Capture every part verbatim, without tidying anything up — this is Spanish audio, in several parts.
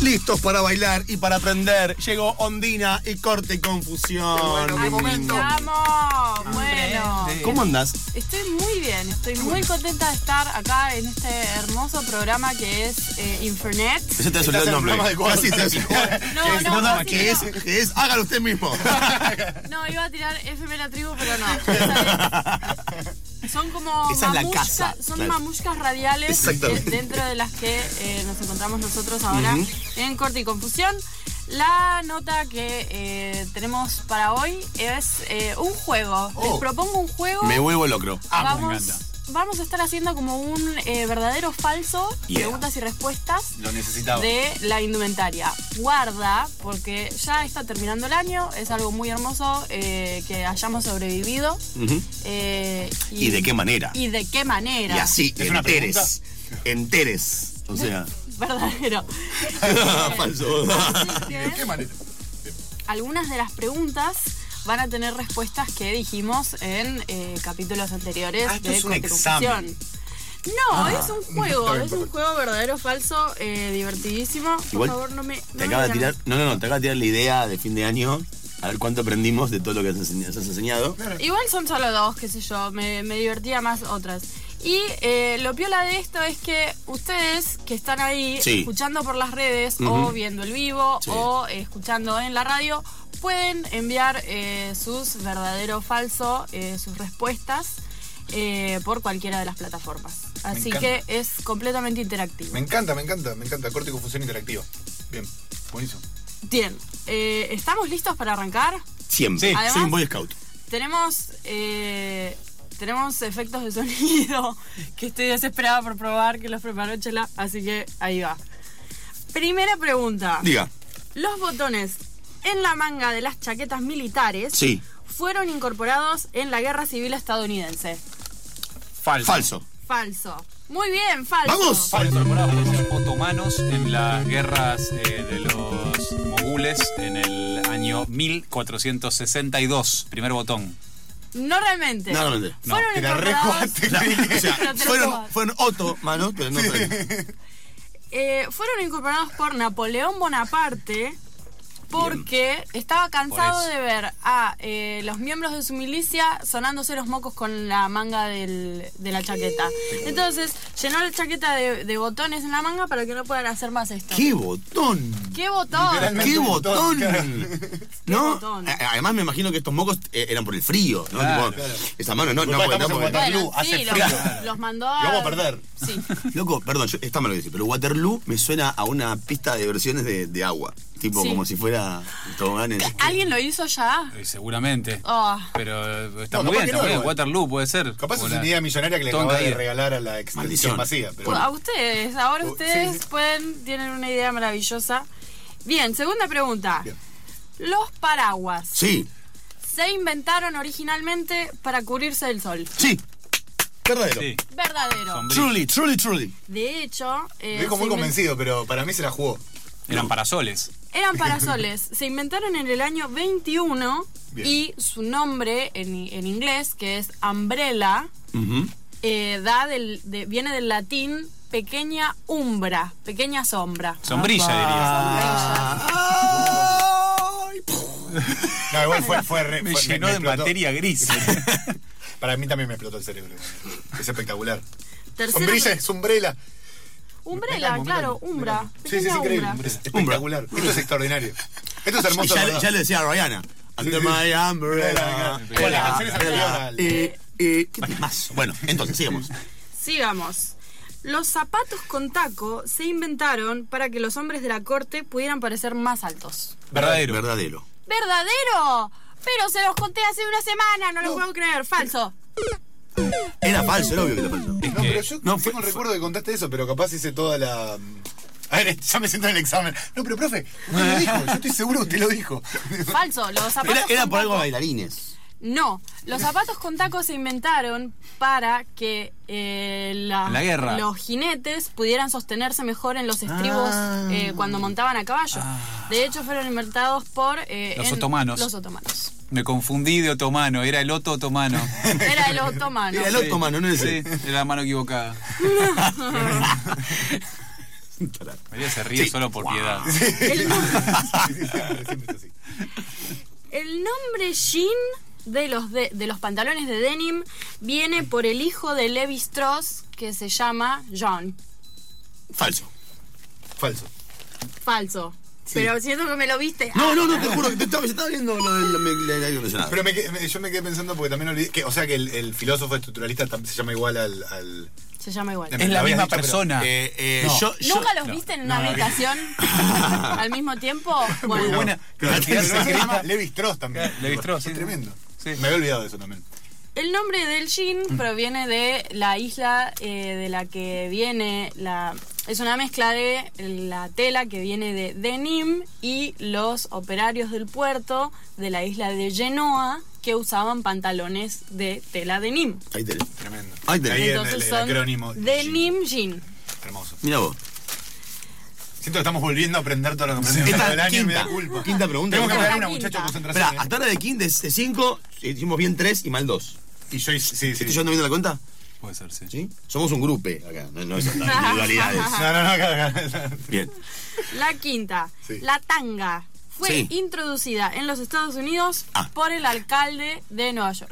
Listos para bailar y para aprender. Llegó Ondina y Corte y Confusión. Qué bueno, qué momento. ¡Vamos! Bueno. ¿Cómo andás? Estoy muy bien, estoy muy contenta de estar acá en este hermoso programa que es eh, Infernet. Ese te ha olvidado el nombre. Casi te No, no, no, ¿Qué es? ¿Qué es? Hágalo usted mismo. No, iba a tirar F M la tribu, pero no. Esa es, son como Esa es la mamushka, casa, son claro. mamushkas radiales eh, dentro de las que eh, nos encontramos nosotros ahora uh-huh. en Corte y Confusión. La nota que eh, tenemos para hoy es eh, un juego. Oh. Les propongo un juego. Me vuelvo locro. Ah, vamos, me encanta. Vamos a estar haciendo como un eh, verdadero o falso, yeah. preguntas y respuestas. Lo necesitaba. De la indumentaria. Guarda, porque ya está terminando el año, es algo muy hermoso eh, que hayamos sobrevivido. Uh-huh. eh, y, ¿Y de qué manera? ¿Y de qué manera? Y así, enteres. Enteres. O sea. Verdadero. Falso. ¿De qué manera? Algunas de las preguntas van a tener respuestas que dijimos en eh, capítulos anteriores ah, de es un Corte examen. Confusión. No, ah, es un juego, es un juego verdadero o falso, eh, divertidísimo. Por Igual, favor, no me. Te no acaba me de tirar. No, no, no, te acaba de tirar la idea de fin de año. A ver cuánto aprendimos de todo lo que has enseñado. Has enseñado. Igual son solo dos, qué sé yo. Me, me divertía más otras. Y eh, lo piola de esto es que ustedes que están ahí sí. escuchando por las redes uh-huh. o viendo el vivo sí. o eh, escuchando en la radio, pueden enviar eh, sus verdadero o falso, eh, sus respuestas eh, por cualquiera de las plataformas. Así que es completamente interactivo. Me encanta, me encanta, me encanta. Corte y Confusión interactiva. Bien, buenísimo. Bien, eh, ¿estamos listos para arrancar? Siempre, Además, soy un Boy Scout. Tenemos... Eh, Tenemos efectos de sonido que estoy desesperada por probar, que los preparó Chela, así que ahí va. Primera pregunta. Diga. Los botones en la manga de las chaquetas militares sí. fueron incorporados en la Guerra Civil estadounidense. Falso. Falso. Falso. Muy bien, falso. ¡Vamos! Fueron incorporados por los otomanos en las guerras eh, de los mogules en el año mil cuatrocientos sesenta y dos. Primer botón. No realmente. No realmente. Fueron no. incorporados... La, o sea, fueron, fueron otomanos, pero no sí. eh, Fueron incorporados por Napoleón Bonaparte porque bien. Estaba cansado de ver a eh, los miembros de su milicia sonándose los mocos con la manga del, de la chaqueta. Entonces llenó la chaqueta de, de botones en la manga para que no puedan hacer más esto. ¡Qué botón! ¡Qué botón! ¡Qué botón! Claro. ¿No? Botón. Además me imagino que estos mocos eh, eran por el frío, ¿no? Claro, tipo, claro. Esa mano no, no, no, no, no bueno, hace sí, frío. Los, los mandó a... Lo vamos a perder. Sí. Loco, perdón, yo, está mal lo que decís, pero Waterloo me suena a una pista de versiones de, de agua. Tipo, sí. como si fuera toboganes. ¿Alguien lo hizo ya? Eh, seguramente. Oh. Pero está no, muy bien, está no, muy bien. igual. Waterloo puede ser. Capaz es una idea millonaria que le acaba de regalar a la extensión masiva. Pero... A ustedes, ahora uh, ustedes sí, sí. pueden, tienen una idea maravillosa. Bien, segunda pregunta. Bien. Los paraguas. Sí. Se inventaron originalmente para cubrirse del sol. Sí. Verdadero. Sí. Verdadero. Sombrero. Truly, truly, truly. De hecho... Eh, Lo dijo muy convencido, pero para mí se la jugó. Eran no. parasoles. Eran parasoles. Se inventaron en el año veintiuno. Bien. Y su nombre en, en inglés, que es umbrella, uh-huh. eh, da del, de, viene del latín pequeña umbra, pequeña sombra. Sombrilla, ah, diría. Sombrilla. No, igual fue... fue, re, me fue llenó me, me de materia gris. Para mí también me explotó el cerebro. Es espectacular. Tercera Sombrilla es umbrella. Umbrella, claro, umbra. Sí, sí, es increíble. Umbra. Es espectacular. Umbra. Esto es extraordinario. Esto es hermoso. Ya, ya le decía a Rihanna. Under sí, sí. my umbrella. Bueno, las canciones anteriores. Eh, eh, ¿Qué más? Bueno, entonces, sigamos. Sigamos. Los zapatos con taco se inventaron para que los hombres de la corte pudieran parecer más altos. Verdadero. Verdadero. ¿Verdadero? Pero se los conté hace una semana, no, no. lo puedo creer. Falso. Era falso, era obvio que era falso. Es no, que, pero yo no tengo el recuerdo que contaste eso, pero capaz hice toda la... A ver, ya me siento en el examen. No, pero profe, usted lo dijo, yo estoy seguro que usted lo dijo. Falso, los zapatos Era, era con por taco... algo bailarines. No, los zapatos con tacos se inventaron para que eh, la, la guerra. los jinetes pudieran sostenerse mejor en los estribos ah. eh, cuando montaban a caballo. Ah. De hecho, fueron inventados por eh, los en, otomanos. Los otomanos. Me confundí de otomano, era el otro otomano. Era el otomano. Era el otomano, no es ese. Sí, era la mano equivocada. María se ríe sí. solo por wow. piedad. Sí. El, nombre... sí, sí, siempre, siempre es así. El nombre jean de los, de, de los pantalones de denim viene por el hijo de Levi Strauss, que se llama John. Falso. Falso. Falso. Sí. Pero siento que me lo viste. No, no, no, te juro que te estaba, estaba viendo lo del aire acondicionado. Pero me, me, yo me quedé pensando porque también olvidé que, o sea que el, el filósofo estructuralista se llama igual al... al se llama igual. Es la misma dicho, persona. Pero, eh, eh, no. yo, yo, ¿Nunca los no, viste en una no, habitación al mismo tiempo? Bueno, muy buena. Pero se llama Levi Strauss también. Levi Strauss, sí. Es tremendo. Sí. Me había olvidado de eso también. El nombre del jean proviene de la isla eh, de la que viene la... Es una mezcla de la tela que viene de Denim y los operarios del puerto de la isla de Genoa que usaban pantalones de tela Denim. Ahí tenés. Tremendo. Ahí tenés. Ahí Entonces el, el son acrónimo Denim Jean. Hermoso. Mira vos. Siento que estamos volviendo a aprender todo lo que aprendimos Esta del año quinta, y me da culpa. Quinta pregunta. Tengo que Esta pegar es una la muchacha quinta. concentración. Espera, hasta ahora de quinta, de cinco, hicimos bien tres y mal dos. Y yo, sí, sí. ¿Estoy llevando bien la cuenta? Puede ser, sí. ¿Sí? Somos un grupo acá, no, no es individualidades. No, no, no, acá, acá. Bien. La quinta. Sí. La tanga fue Sí. introducida en los Estados Unidos Ah. por el alcalde de Nueva York.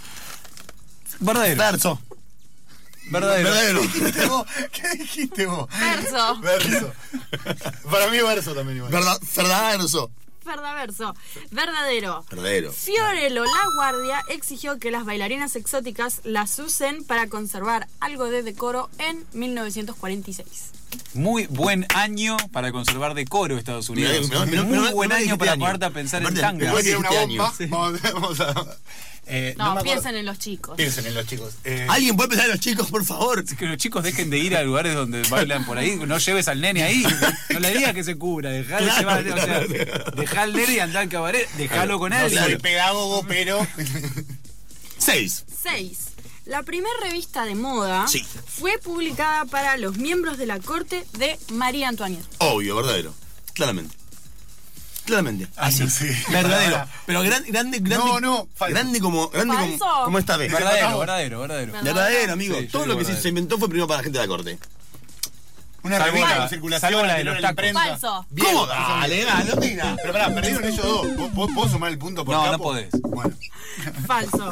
Verdadero. Verso. Verdadero. Verdadero. ¿Qué dijiste vos? ¿Qué dijiste vos? Verso. Verso. Para mí verso también igual. Verdad, verso. Verso. Verdadero. Verdadero. Fiorello La Guardia exigió que las bailarinas exóticas las usen para conservar algo de decoro en mil novecientos cuarenta y seis. Muy buen año para conservar decoro Estados Unidos. Mirá, mirá, Muy mirá, buen mirá, año este para año. poderte a pensar Aparte, en tanga. Después tiene una Este bomba. año, sí. Vamos, vamos a. Eh, No, me piensen acuerdo. en los chicos. Piensen en los chicos. Eh, ¿Alguien puede pensar en los chicos, por favor? Que los chicos dejen de ir a lugares donde bailan por ahí. No lleves al nene ahí. No le digas que se cubra. Dejá de Claro, llevar, claro, o sea, claro. dejá al nene y andar al cabaret. Dejalo con no él. soy pedagogo, pero. Seis. seis. La primera revista de moda Sí. fue publicada para los miembros de la corte de María Antoinette. Obvio, verdadero. Claramente. Claramente. Así. Sí. Verdadero. Pero gran, grande, grande. No, no, falso. Grande como. Grande como, ¿Falso? como esta vez. Verdadero, verdadero, verdadero. Verdadero. Verdadero, amigo. Sí, yo Todo digo lo que se- verdadero. se inventó fue primero para la gente de la corte. Una Salvo revista la- con circulación. salvo la de anterior los a tacos. imprenta. Falso. Bien, ¿Cómo? falso. Dale, dale, no digas. Pero pará, perdieron ellos dos. ¿Puedo- ¿Puedo, puedo sumar el punto por No, capo? no podés. Bueno. Falso.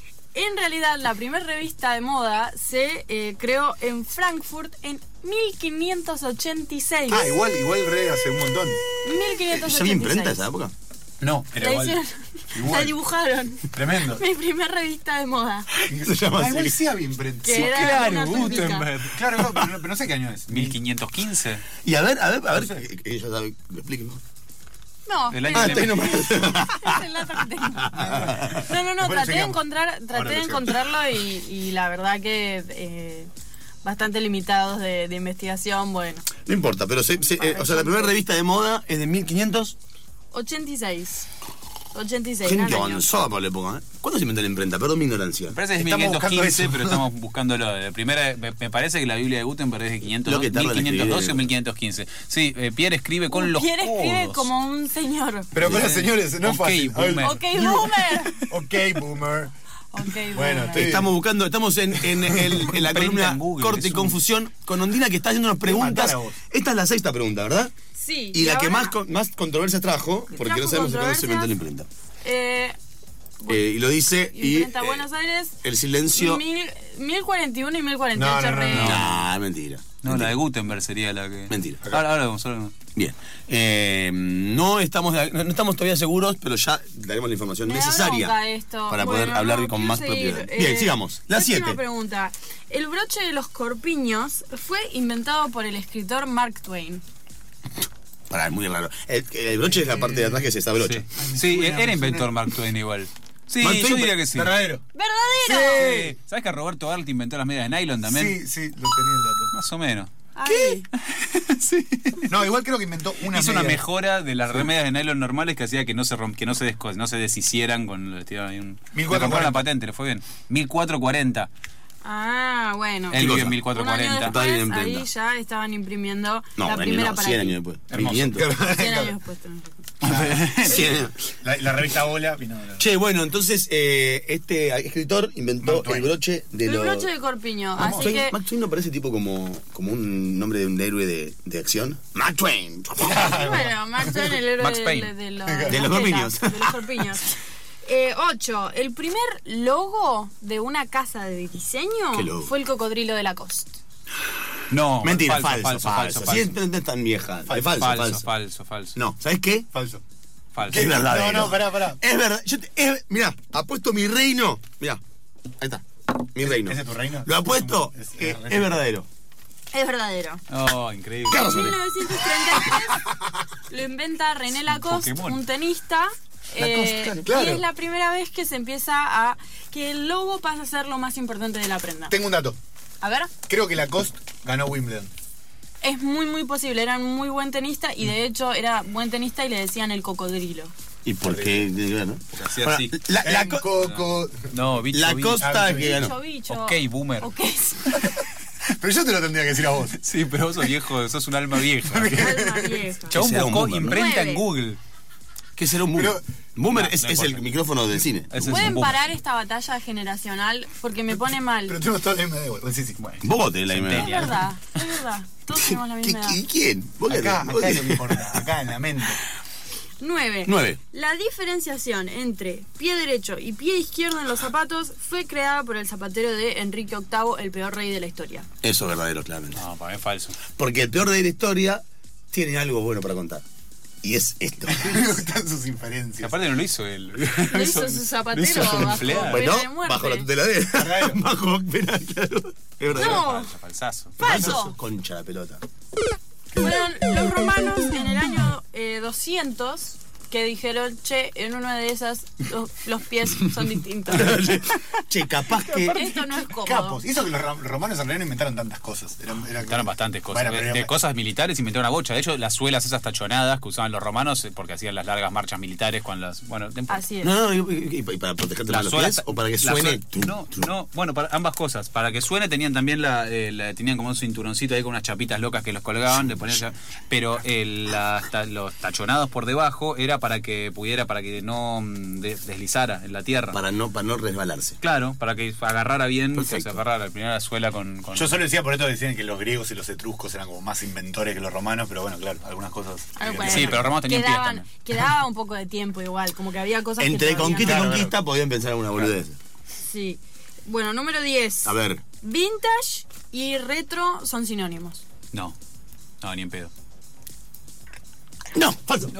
En realidad, la primera revista de moda se eh, creó en Frankfurt en mil quinientos ochenta y seis. Ah, igual, igual re hace un montón. mil quinientos ¿Ya ochenta y había seis. imprenta esa época? No, La hicieron, Igual. la dibujaron. Tremendo. Mi primera revista de moda. Se llama Ah, así. igual sí había imprenta. Que Sí, era claro, una túnica. Gutenberg. Claro, claro, pero, no, pero no sé qué año es. mil quinientos quince. Y a ver, a ver, a ver. No sé. que- que ella sabe, me explique. ¿No? No, El es, año Ah, de está ahí nomás. es el dato que tengo. No, no, no, Después lo traté de chequeamos. encontrar, Ahora traté lo de chequeamos. encontrarlo y, y la verdad que eh, bastante limitados de, de investigación, bueno. No importa, pero se, se- eh, o sea, la primera revista de moda es de mil quinientos. ochenta y seis. ochenta y seis, Gente gran año. avanzada para la época, ¿eh? ¿Cuándo se inventó la imprenta? Perdón mi ignorancia. Me parece que es Estamos mil quinientos quince, buscando eso. pero estamos buscándolo. La primera, me, me parece que la Biblia de Gutenberg es de quinientos Lo que tarda en mil quinientos doce escribir. o mil quinientos quince. Sí, eh, Pierre escribe con los Pierre escribe codos. como un señor. Pero para señores, no es Ok, fácil. boomer. Ok, boomer. Ok, boomer. Ok, Bueno, boomer. estoy- Estamos buscando, estamos en, en, el- en la Prenta columna en Google, Corte y es un- Confusión con Ondina que está haciendo unas preguntas. matar a vos. Esta es la sexta pregunta, ¿verdad? Sí. Y, la que ahora, más, con- más controversia trajo, porque Trajo no sabemos cuándo se inventó la imprenta. Eh, Eh, y lo dice. Y, Imprenta eh, Buenos Aires. el silencio. Mil, mil cuarenta y uno y mil cuarenta y ocho. No, no, no, re- no. Nah, mentira. No, la de Gutenberg sería la que. Mentira. Ahora, ahora vamos, ahora vamos. Bien. Eh, no, estamos, de- no estamos todavía seguros, pero ya daremos la información Me da necesaria bronca esto. para Bueno, poder hablar no, con quiero más seguir. propiedad. Bien, Eh, sigamos. La séptima siete. pregunta. El broche de los corpiños fue inventado por el escritor Mark Twain. Pará, es muy raro. El, el broche es la parte de atrás que se está broche. Sí, sí era inventor Mark Twain igual. Sí, Mark yo Twain, diría que sí. Verdadero. ¡Verdadero! Sí. ¿Sabes que Roberto Arlt inventó las medias de nylon también? Sí, sí, lo tenía el dato. Más o menos. ¿Qué? Sí. No, igual creo que inventó una Hizo una media. mejora de las remedias de nylon normales que hacía que no se romp, que no se desco- no se deshicieran con le tiraban ahí un. mil cuatrocientos Le compraron la cuarenta. patente, le fue bien. mil cuatrocientos cuarenta. Ah, bueno. Él vive en mil cuatrocientos cuarenta. Un año después, ahí ya estaban imprimiendo no, la primera no, para cien años después. quinientos. cien años después. cien años. La, la revista Bola vino de la... Che, bueno, entonces eh, este escritor inventó el broche de el los... broche de Corpiño, así Mark Twain, que... Mark Twain no parece tipo como, como un nombre de un héroe de, de acción. Mark Twain. Bueno, Mark Twain, el héroe Max de, Payne. de, de, los, De los corpiños. De los corpiños. Eh, ocho. El primer logo de una casa de diseño fue el cocodrilo de Lacoste. No, mentira, falso, falso, falso. falso. Sí, no es tan vieja. Falso, falso, Falso, falso. falso, falso. No, ¿sabes qué? Falso. Falso. Es verdadero. No, no, pará, pará. Es verdad. Yo te, es, mirá, apuesto mi reino. Mirá, ahí está. Mi reino. ¿Ese es tu reino? Lo apuesto. Es- Es, es- es verdadero. Es verdadero. Oh, increíble. ¿Qué En razón? mil novecientos treinta y tres lo inventa René Lacoste, Pokémon. un tenista. Lacoste, eh, claro, claro. Y es la primera vez que se empieza a... que el logo pasa a ser lo más importante de la prenda. Tengo un dato. A ver, Creo que Lacoste ganó Wimbledon. es muy muy posible. Era un muy buen tenista y Mm. de hecho era buen tenista y le decían el cocodrilo. ¿Y por qué? ¿No? Hacía Ahora, así. la, la, En co- Coco... No, bicho, la bicho. costa Ah, que ganó. Bicho, bicho. Ok, boomer. Ok. Pero yo te lo tendría que decir a vos. Sí, pero vos sos viejo, sos un alma vieja. Alma vieja. Chabón Ese era un buscó boomer, ¿no? imprenta en Nueve. Google. ¿Qué será un boomer? Pero- boomer No, es, no es el importa. micrófono del cine. Ese es un ¿Pueden boomer. parar esta batalla generacional? Porque me pone mal. Pero tenemos toda la misma edad. Bueno, sí, sí. Bueno, Vos tenés la Es misma edad. verdad, es verdad. Todos tenemos la ¿Qué- misma edad. qué- ¿Quién? ¿Vos qué- Acá, vos acá qué- es lo que importa. Acá en la mente. Nueve. Nueve. La diferenciación entre pie derecho y pie izquierdo en los zapatos fue creada por el zapatero de Enrique octavo, el peor rey de la historia. Eso es verdadero, claramente. no, para mí es falso. Porque el peor de la historia tiene algo bueno para contar. Y es esto. Me gustan sus Y inferencias. aparte no lo hizo él. Lo hizo su zapatero Lo hizo su bajo- empleado. Bueno, Bueno, de muerte. bajo la tutela de él. Verdadero. Bajo pena, claro. Es verdadero. No. Falso, falsazo. Falso. Concha la pelota. Fueron los romanos en el año eh, doscientos que dijeron, che, en una de esas los, los pies son distintos. Che, capaz que. Esto no es cómodo. Capos. Y eso que los ro- romanos en realidad no inventaron tantas cosas. Eran, eran- Inventaron bastantes cosas. Bueno, pero- de cosas militares inventaron una bocha. De hecho, las suelas esas tachonadas que usaban los romanos eh, porque hacían las largas marchas militares con las. Bueno, tempo- Así es. No, no, y, y- y para protegerte las los suelas- pies o para que las suene. suelas- no, no, bueno, para ambas cosas. Para que suene tenían también la, eh, la- tenían como un cinturoncito ahí con unas chapitas locas que los colgaban, le ponían ya- pero el, las ta- los tachonados por debajo era para que pudiera, para que no mm, de- deslizara en la tierra. Para no, para no resbalarse. Claro, para que agarrara bien, que se Perfecto. agarrara la primera suela con, con- Yo solo decía por esto que decían que los griegos y los etruscos eran como más inventores que los romanos, pero bueno, claro, algunas cosas. Ah, bueno. Sí, pero los romanos tenían pies Quedaban- también. Quedaba un poco de tiempo igual, como que había cosas Entre que todavía conquista no- y Claro, conquista podían pensar en una boludez. Sí. Bueno, número diez. A ver. Vintage y retro son sinónimos. No, no, ni en pedo. No, falso.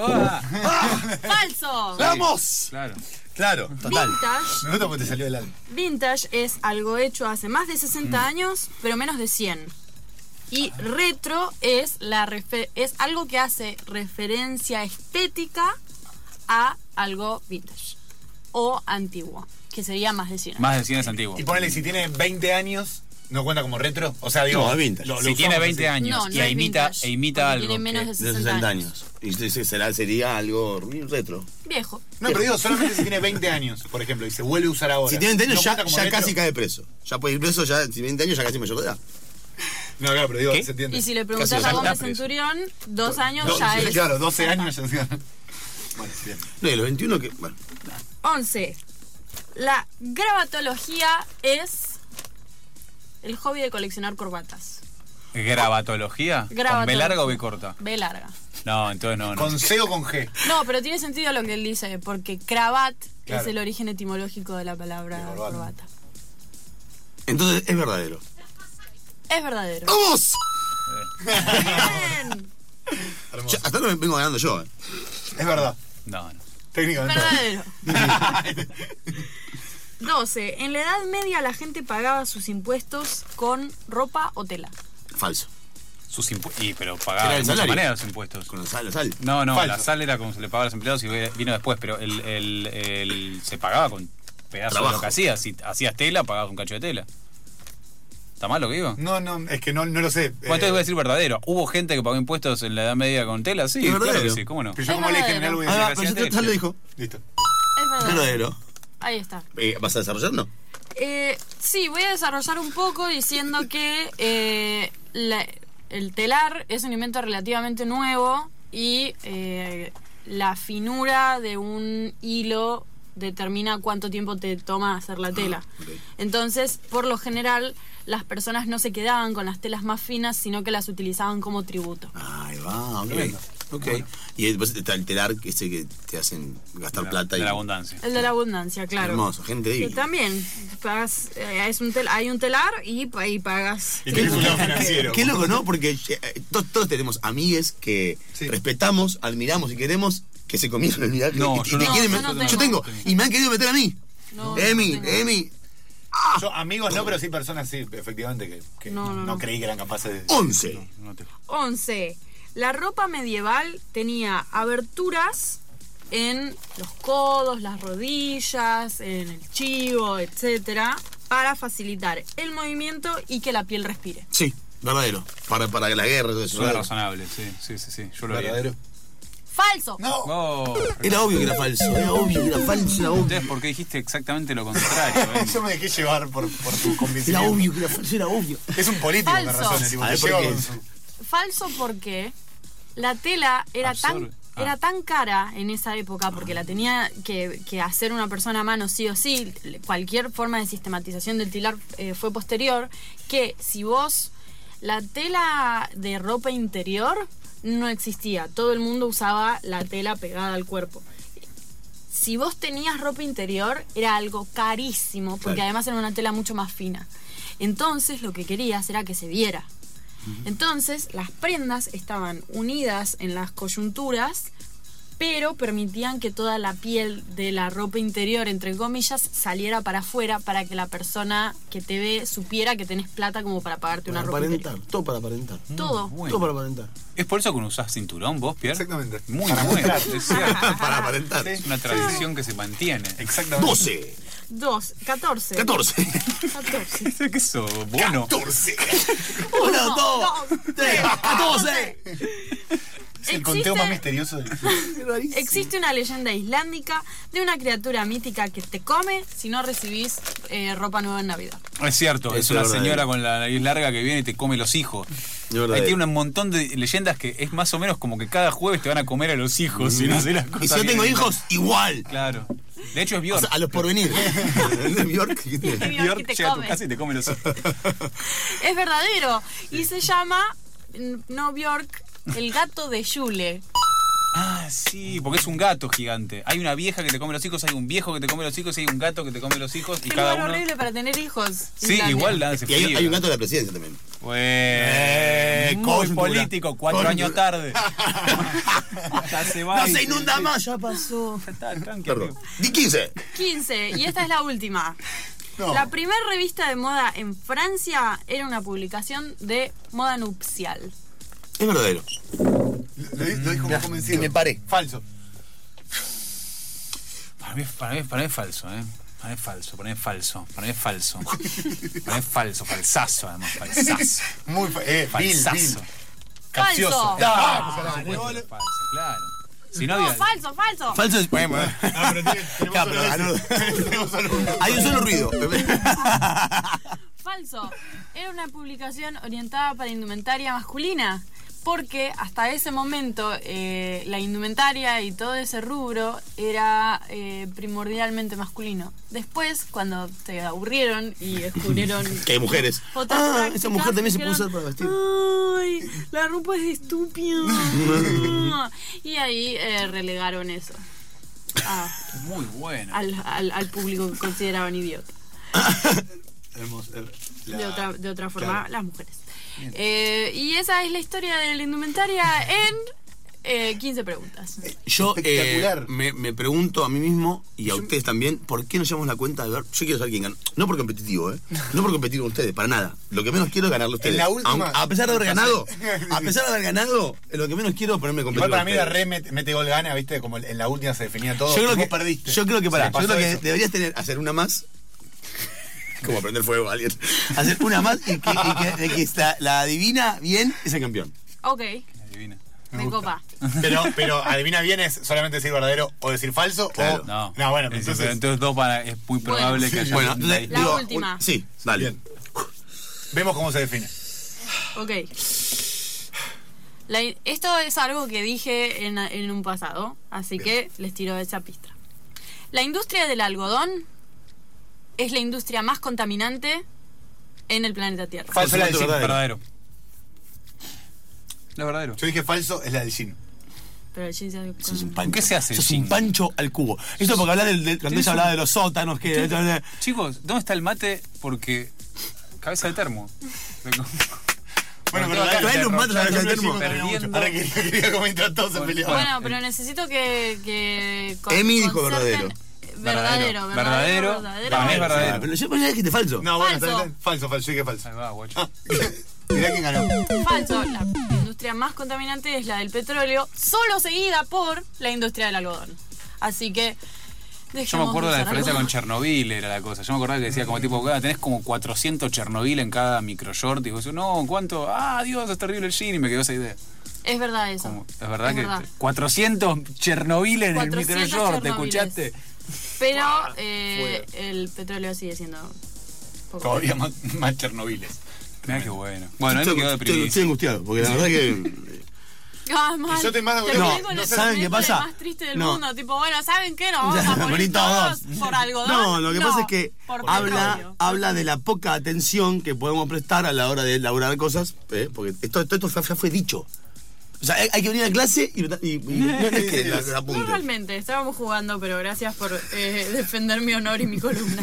¡Falso! ¡Vamos! Claro. Claro, total. Vintage, Me gusta porque te salió del alma. vintage es algo hecho hace más de sesenta años, pero menos de cien. Y retro es, la refe- es algo que hace referencia estética a algo vintage o antiguo, que sería más de cien años. Más de cien es antiguo. Y ponele, si tiene veinte años, ¿no cuenta como retro? O sea, digo. No, es vintage. lo- lo Si usamos tiene veinte así. años No, no y es imita, vintage, e imita porque algo. tiene menos que- de De sesenta años. Y entonces será, sería algo retro. Viejo. No, pero digo, solamente si tiene veinte años, por ejemplo, y se vuelve a usar ahora. Si tiene veinte años ¿No ya, cuenta como ya retro? casi cae preso. Ya puede ir preso, ya, si veinte años ya casi mayor de edad. No, claro, pero digo, ¿Qué? se entiende. Y si le preguntas Casi a ya Gómez está preso. Centurión, dos años Do- ya sí, es. Claro, doce años ya se Bueno, bien. No, y los veintiuno que. Bueno. once. La gravatología es el hobby de coleccionar corbatas. ¿Gravatología? ¿Con Gravatología. B larga o B corta? B larga. No, entonces no, no. ¿Con C o con G? No, pero tiene sentido lo que él dice, porque cravat Claro. es el origen etimológico de la palabra De corbata. corbata. Entonces es verdadero. Es verdadero. ¡Vamos! Bien. Hermoso. Ya, hasta ahora me vengo ganando yo, eh. Es verdad. No, no. Técnicamente. Verdadero. doce. En la Edad Media la gente pagaba sus impuestos con ropa o tela. Falso. Sus impu- y, pero Era pagaba el de muchas salario. maneras los impuestos. Con la sal, la sal. No, no, Falso. la sal era como se le pagaba a los empleados y vino después, pero el, el, el- se pagaba con pedazos de Trabajo. lo que hacías. Si hacías tela, pagabas un cacho de tela. ¿Está mal lo que digo? No, no, es que no, no lo sé. Bueno, entonces voy a decir verdadero. ¿Hubo gente que pagó impuestos en la Edad Media con tela? Sí, Es claro que verdadero. sí, ¿cómo no? Pero yo Es como le dije en verdadero. algo voy a Ah, decir pero que ya, hacía ya lo dijo. Listo. Es Es verdadero. verdadero. Ahí está. Eh, ¿Vas a desarrollar? No. Eh, Sí, voy a desarrollar un poco diciendo que eh, la, el telar es un invento relativamente nuevo y eh, la finura de un hilo determina cuánto tiempo te toma hacer la tela. Ah, okay. Entonces, por lo general, las personas no se quedaban con las telas más finas, sino que las utilizaban como tributo. Ahí va, ok. Okay. Bueno. Y después está el telar, que ese que te hacen gastar la, plata. De y... la abundancia. El de la abundancia, claro. Hermoso, gente divina. Y también, pagas, eh, es un tel, hay un telar y, y pagas. Y tenés un lado financiero. Qué loco, ¿no? Porque eh, todos, todos tenemos amigues que sí. respetamos, admiramos y queremos que se comieron el viaje. No, y, yo, y no, quieren, yo, no yo tengo. Y me han querido meter a mí. No, Emi, no Emi. ¡Ah! Yo, amigos no, pero sí personas, sí, efectivamente, que, que no, no, no, no. no creí que eran capaces de... Once. No, no te... Once. La ropa medieval tenía aberturas en los codos, las rodillas, en el chivo, etcétera, para facilitar el movimiento y que la piel respire. Sí, verdadero. Para, para la guerra, todo eso. Suena razonable, sí, sí, sí, sí. Yo lo haría. ¿Verdadero? ¡Falso! No. Oh, era obvio que era falso, era obvio que era falso, era obvio. Entonces, ¿por qué dijiste exactamente lo contrario? ¿eh? Yo me dejé llevar por, por tu convicción. Era obvio que era falso, era obvio. Es un político que razona, tipo, a ver, te lleva ¿por qué? con su... Falso porque la tela era Absorbe. tan Ah. era tan cara en esa época, porque la tenía que, que hacer una persona a mano sí o sí, cualquier forma de sistematización del telar eh, fue posterior, que si vos, la tela de ropa interior no existía, todo el mundo usaba la tela pegada al cuerpo. Si vos tenías ropa interior era algo carísimo, porque claro. además era una tela mucho más fina. Entonces lo que querías era que se viera. Entonces las prendas estaban unidas en las coyunturas, pero permitían que toda la piel de la ropa interior, entre comillas, saliera para afuera para que la persona que te ve supiera que tenés plata como para pagarte para una ropa aparentar, interior. todo para aparentar. Todo. Bueno. Todo para aparentar. ¿Es por eso que no usás cinturón vos, Pierre? Exactamente. Muy Para bueno. mostrar. Es cierto. Para aparentar. Es una tradición que se mantiene. Exactamente. doce. Dos, catorce. catorce. catorce. ¿Qué sos? Bueno. catorce. Uno, dos, tres, catorce. Es el conteo más misterioso del... Existe una leyenda islámica de una criatura mítica que te come si no recibís eh, ropa nueva en Navidad. Es cierto, es, Eso una es señora con la nariz larga que viene y te come los hijos. Ahí tiene un montón de leyendas que es más o menos como que cada jueves te van a comer a los hijos. Mm. Si no haces las cosas y si yo tengo bien. hijos, igual. Claro. De hecho es Bjork. O sea, a los porvenir. ¿Es Bjork? ¿Qué tiene? Bjork te llega come. a tu casa y te come los hijos. Es verdadero. Y se llama, no Bjork, el gato de Yule. Ah, sí, porque es un gato gigante. Hay una vieja que te come los hijos, hay un viejo que te come los hijos y hay un gato que te come los hijos y Qué cada lugar uno... horrible para tener hijos. Sí, Islandia. igual la hace Y hay, frío. hay un gato de la presidencia también. Bueno, Eh, muy coyuntura. político, cuatro Coyuntura. años tarde. Ya se va. No y se inunda más, ya pasó. Ya está, tranqui, Perdón. amigo. Di quince. quince. Y esta es la última. No. La primera revista de moda en Francia era una publicación de moda nupcial. Es verdadero. Lo, lo dijo como convencido. Y me paré. Falso. Para mí, para mí, para mí es falso, ¿eh? Para mí es falso, para mí es falso, para mí es falso. Para mí es falso, falsazo además, falsazo. Muy fa eh, Bill, Falsazo. Bill. Capcioso. Falso. Ah, Por supuesto que es falso, claro. Si no, No, diga- falso, falso. Falso es. Bueno, bueno. Ah, pero tiene- tenemos Claro, solo pero ese. ganó. Tenemos solo uno. Hay un solo ruido. Falso. Era una publicación orientada para indumentaria masculina. Porque hasta ese momento eh, la indumentaria y todo ese rubro era eh, primordialmente masculino. Después, cuando se aburrieron y descubrieron Que hay mujeres. otras Ah, prácticas, esa mujer también se puede usar dijeron, para vestir. Ay, la ropa es de estúpido. Y ahí eh, relegaron eso a- Muy buena. al, al, al público que consideraban idiota. Hermoso. Er- la- De otra, de otra forma, Claro. las mujeres. Eh, y esa es la historia de la indumentaria en eh, quince preguntas. Yo eh, Espectacular. me, me pregunto a mí mismo y a ustedes también, ¿por qué no llevamos la cuenta de ver? Yo quiero saber quién ganó. No por competitivo, ¿eh? No por competir con ustedes, para nada. Lo que menos quiero es ganarle a ustedes. En la última- Aunque- a pesar de haber ganado, a pesar de haber ganado, lo que menos quiero es ponerme a competir Igual para con mí la ustedes. re mete, mete gol gana, viste, como en la última se definía todo. Yo creo Vos que perdiste. Yo creo que para, Se le yo pasó creo que eso. deberías tener, hacer una más. Como prender fuego a alguien. Hacer una más y que, y que, de que está, la adivina bien es el campeón. Ok. Adivina. Me, me copa. Pero, pero adivina bien, es solamente decir verdadero o decir falso. Claro. O... No, no, bueno, es, entonces... entonces dos para, es muy probable Bueno, que haya. Bueno, un- entonces, La digo, última. un- sí, dale. Bien. Vemos cómo se define. Ok. La, esto es algo que dije en, en un pasado, así que les tiro esa pista. La industria del algodón es la industria más contaminante en el planeta Tierra. Falso la del Por gin. supuesto, verdadero. Lo verdadero. Yo dije falso, es la del gin. Pero el gin se Sos un con- pancho. ¿Qué se hace el Sos un gin? pancho al cubo. Esto porque hablar del, del- cuando ¿Tienes ella un- hablaba de los sótanos, que... Chicos, ¿dónde está el mate? Porque. Cabeza de termo. Bueno, Bueno, pero acá traele un mate a la cabeza del termo. Perdiendo. Ahora quería, quería como mientras todos se Bueno, peleaban. Bueno, pero necesito que... que con- Emi dijo concerten- verdadero. Verdadero, verdadero, Verdadero. verdadero. Para mí es verdadero. Ah, pero yo pensé que dijiste falso. No, bueno, Falso. está bien. Falso, falso, dije falso. Ahí va, guacho. Mirá quién ganó. Falso, la industria más contaminante es la del petróleo, solo seguida por la industria del algodón. Así que Yo dejemos me acuerdo de la usar diferencia con algodón. Chernobyl, era la cosa. Yo me acordaba que decía como tipo, "Ah, tenés como cuatrocientos Chernobyl en cada microshort". Y digo, no, ¿cuánto? Ah, Dios, es terrible el gin. Y me quedó esa idea. Es verdad eso. Como, es verdad Es que verdad. cuatrocientos Chernobyl en el cuatrocientos microshort, ¿te Chernobyles. escuchaste? Pero eh, el petróleo sigue siendo poco. Todavía más, más Chernobyles. Mirá qué bueno. Bueno, él me estoy, quedó estoy, deprimido. estoy angustiado, porque la verdad que... Ah, mal. Y yo te mando- Terminé No, con no, el ¿saben qué película pasa? más triste del No. mundo. Tipo, bueno, ¿saben qué? Nos vamos a morir Morir todos todos. por algodón. No, lo que pasa es que por habla, petróleo. habla de la poca atención que podemos prestar a la hora de elaborar cosas, ¿eh? Porque esto, esto, esto ya fue dicho. O sea, hay, hay que venir a clase y, y- y no es que la, la No, apunte. realmente, estábamos jugando, pero gracias por eh, defender mi honor y mi columna.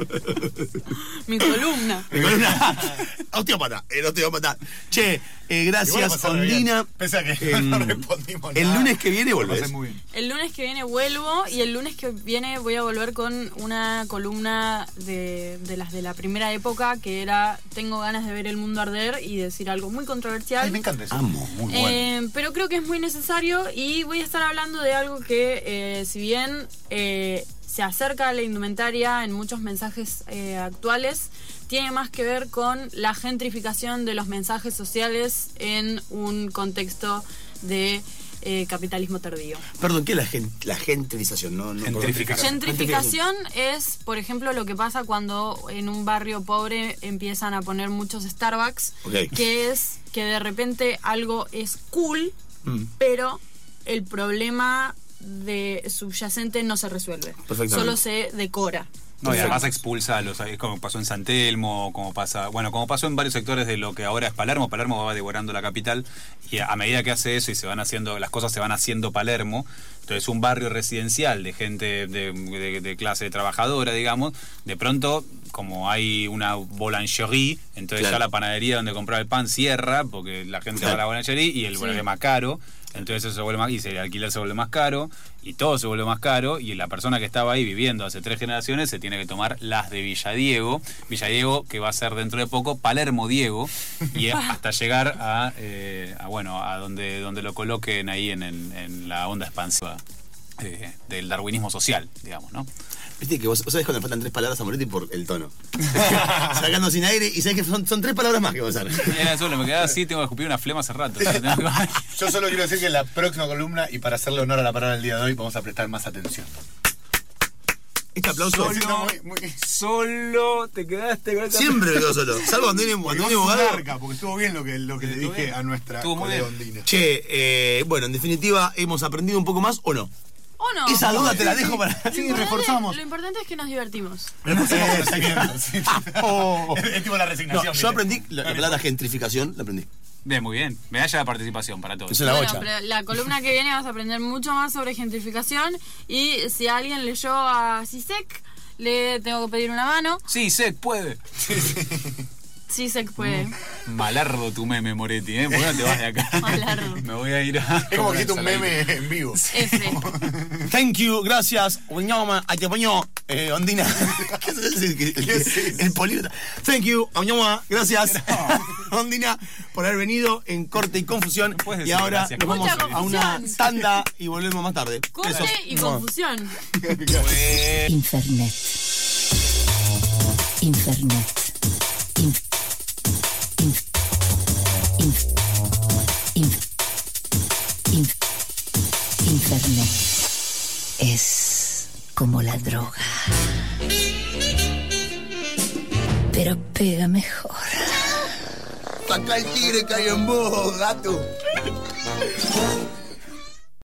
mi columna. Mi columna. Osteópata, el osteópata. Che, eh, Igual gracias, pasaron Ondina. bien. Pese a que Em, no respondimos el nada. lunes que viene Lo volvés. pasé muy bien. El lunes que viene vuelvo y el lunes que viene voy a volver con una columna de, de las de la primera época que era tengo ganas de ver el mundo arder y decir algo muy controversial. Ay, me encanta eso. Amo. Muy bueno. Eh, pero creo que es muy necesario y voy a estar hablando de algo que eh, si bien eh, se acerca a la indumentaria en muchos mensajes eh, actuales, tiene más que ver con la gentrificación de los mensajes sociales en un contexto de eh, capitalismo tardío. Perdón, ¿qué es la, gen, la gentrización? No, no, Gentrificación. Gentrificación es, por ejemplo, lo que pasa cuando en un barrio pobre empiezan a poner muchos Starbucks, Ok. que es que de repente algo es cool, Mm. pero el problema de subyacente no se resuelve. Perfectamente. Solo se decora. No, y además expulsa a los, es como pasó en San Telmo, como pasa, bueno, como pasó en varios sectores de lo que ahora es Palermo. Palermo va devorando la capital y a, a medida que hace eso y se van haciendo, las cosas se van haciendo Palermo. Entonces un barrio residencial de gente de, de- de clase trabajadora, digamos, de pronto como hay una boulangerie, entonces Claro. ya la panadería donde compraba el pan cierra porque la gente va a la boulangerie y el Sí. vuelve más caro. Entonces eso se vuelve más, y el alquiler se vuelve más caro, y todo se vuelve más caro, y la persona que estaba ahí viviendo hace tres generaciones se tiene que tomar las de Villadiego, Villadiego que va a ser dentro de poco Palermo Diego, y hasta llegar a, eh, a bueno, a donde, donde lo coloquen ahí en, en, en la onda expansiva eh, del darwinismo social, digamos, ¿no? Viste que vos, vos sabés cuando faltan tres palabras a Moretti por el tono. Sacando sin aire y sabés que son, son tres palabras más que vos sabés. Era solo, me quedaba así, tengo que escupir una flema hace rato. Yo solo quiero decir que en la próxima columna, y para hacerle honor a la palabra del día de hoy, vamos a prestar más atención. Este aplauso Solo, muy, muy... Solo te quedaste con esa- siempre me quedo solo. Salvo cuando viene cuando viene abogado. Marca, porque estuvo bien lo que, lo que le Estuvo dije bien. a nuestra Estuvo muy colega bien. Ondina. Che, eh, bueno, en definitiva, ¿hemos aprendido un poco más o no? ¿O no? Esa duda te la dejo para. Sí, Lo importante- reforzamos. Lo importante es que nos divertimos. Reforzamos conocimientos, sí. Oh. Es tipo la No, resignación. yo ¿viste? aprendí la, la palabra gentrificación, la aprendí. Bien, muy bien. Medalla de participación para todos. Es una Bueno, bocha. pero la columna que viene vas a aprender mucho más sobre gentrificación y si alguien leyó a Zizek, le tengo que pedir una mano. Sí, Sec puede. Zizek puede. Malardo tu meme, Moretti, ¿eh? ¿Por qué no te vas de acá? Malardo. Me voy a ir a... Es como que hiciste un meme en vivo. F. Thank you, gracias. Oñoma, Ayapoño, eh, Ondina. ¿Qué es el, el, el, el, el políglota? Thank you, Oñoma, gracias. Ondina, por haber venido en Corte y Confusión. puedes Y decir ahora gracias, nos vamos mucha a una confusión. tanda y volvemos más tarde. Corte Besos. y confusión. Infernet. Infernet. Inf- inf- inf- inf- pero pega mejor. Saca el tigre que hay en vos, gato.